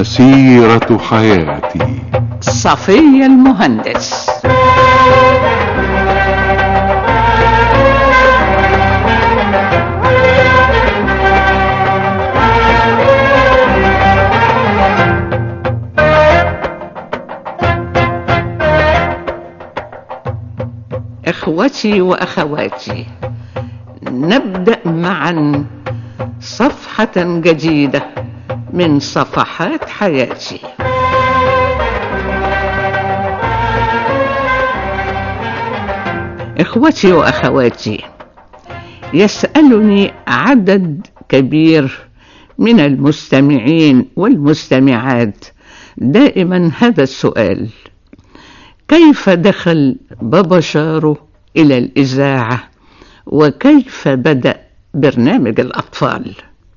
مسيرة حياتي. صفية المهندس. إخوتي وأخواتي، نبدأ معا صفحة جديدة من صفحات حياتي. إخوتي وأخواتي، يسألني عدد كبير من المستمعين والمستمعات دائما هذا السؤال: كيف دخل بابا شارو إلى الإذاعة؟ وكيف بدأ برنامج الأطفال؟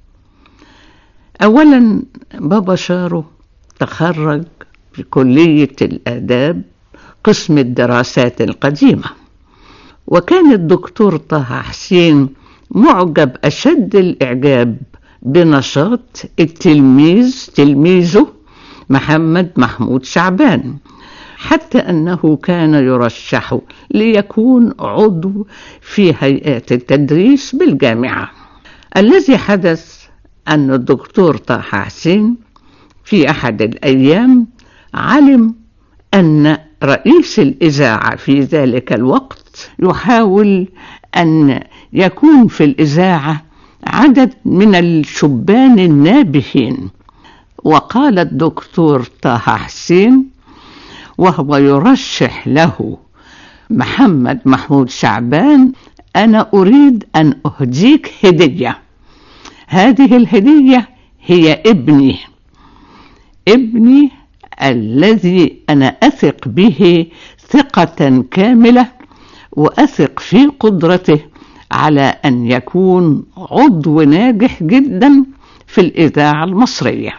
أولا، بابا شارو تخرج في كلية الآداب قسم الدراسات القديمة، وكان الدكتور طه حسين معجب أشد الإعجاب بنشاط تلميذه محمد محمود شعبان، حتى أنه كان يرشح ليكون عضو في هيئات التدريس بالجامعة. الذي حدث أن الدكتور طه حسين في أحد الأيام علم أن رئيس الإذاعة في ذلك الوقت يحاول أن يكون في الإذاعة عدد من الشبان النابهين، وقال الدكتور طه حسين وهو يرشح له محمد محمود شعبان: أنا أريد أن أهديك هدية. هذه الهدية هي ابني الذي أنا أثق به ثقة كاملة، وأثق في قدرته على أن يكون عضو ناجح جدا في الإذاعة المصرية.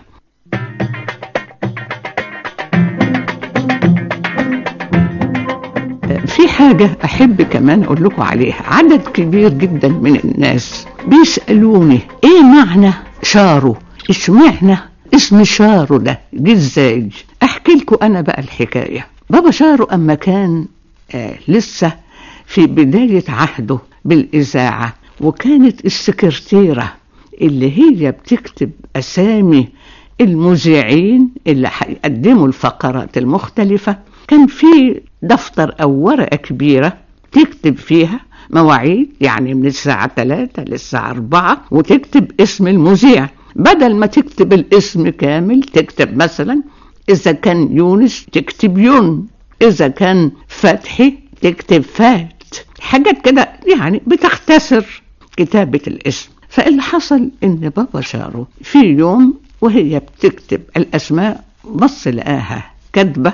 في حاجة أحب كمان أقول لكم عليها: عدد كبير جدا من الناس بيسألوني إيه معنى شارو؟ اشمعنى اسم شارو ده جه ازاي؟ أحكي لكم أنا بقى الحكاية. بابا شارو أما كان لسه في بداية عهده بالإذاعة، وكانت السكرتيرة اللي هي بتكتب أسامي المذيعين اللي هيقدموا الفقرات المختلفة، كان في دفتر أو ورقة كبيرة تكتب فيها مواعيد، يعني من الساعة 3 للساعة 4، وتكتب اسم المذيع. بدل ما تكتب الاسم كامل تكتب مثلا إذا كان يونس تكتب يون، إذا كان فتحي تكتب فات، حاجات كده يعني بتختصر كتابة الاسم. فاللي حصل إن بابا شارو في يوم وهي بتكتب الأسماء بص لقاها كاتبة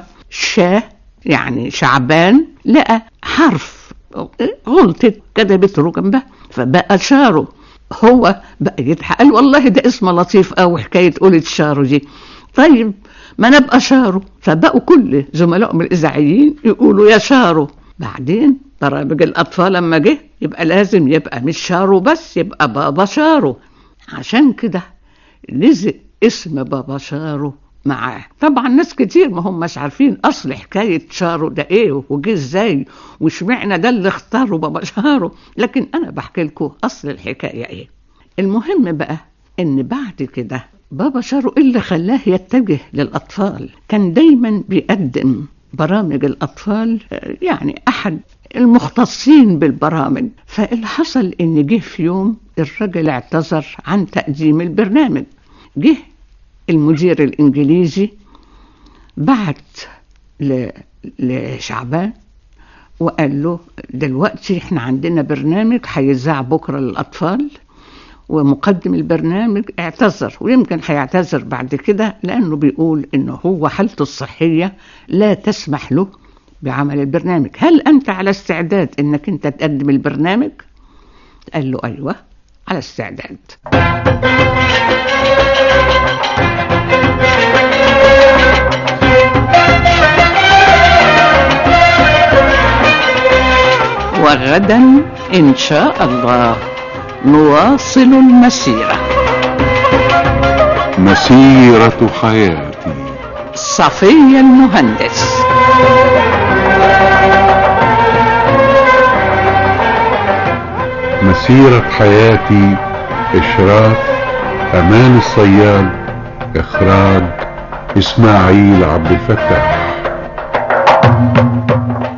يعني شعبان، لقى حرف غلطت كتبته جنبها، فبقى شارو. هو بقى يضحك، قال والله ده اسم لطيف قوي حكاية قولة شارو دي، طيب ما نبقى شارو. فبقوا كل زملائهم الإذاعيين يقولوا يا شارو. بعدين برامج الأطفال لما جه يبقى لازم يبقى مش شارو بس، يبقى بابا شارو. عشان كده لزق اسم بابا شارو معاه. طبعا ناس كتير ما هم مش عارفين أصل حكاية شارو ده إيه وجه إزاي وشمعنا ده اللي اختاره بابا شارو، لكن أنا بحكي لكم أصل الحكاية إيه. المهم بقى إن بعد كده بابا شارو اللي خلاه يتجه للأطفال، كان دايما بيقدم برامج الأطفال، يعني أحد المختصين بالبرامج. فاللي حصل إن جه في يوم الرجل اعتذر عن تقديم البرنامج. جه المدير الإنجليزي بعت لشعبان وقال له دلوقتي احنا عندنا برنامج هيذاع بكرة للأطفال، ومقدم البرنامج اعتذر، ويمكن هيعتذر بعد كده لأنه بيقول إنه هو حالته الصحية لا تسمح له بعمل البرنامج. هل أنت على استعداد إنك أنت تقدم البرنامج؟ قال له أيوة على استعداد. وغدا إن شاء الله نواصل المسيرة. مسيرة حياتي. صفية المهندس. مسيرة حياتي، إشراف أمان الصياد، إخراج إسماعيل عبد الفتاح.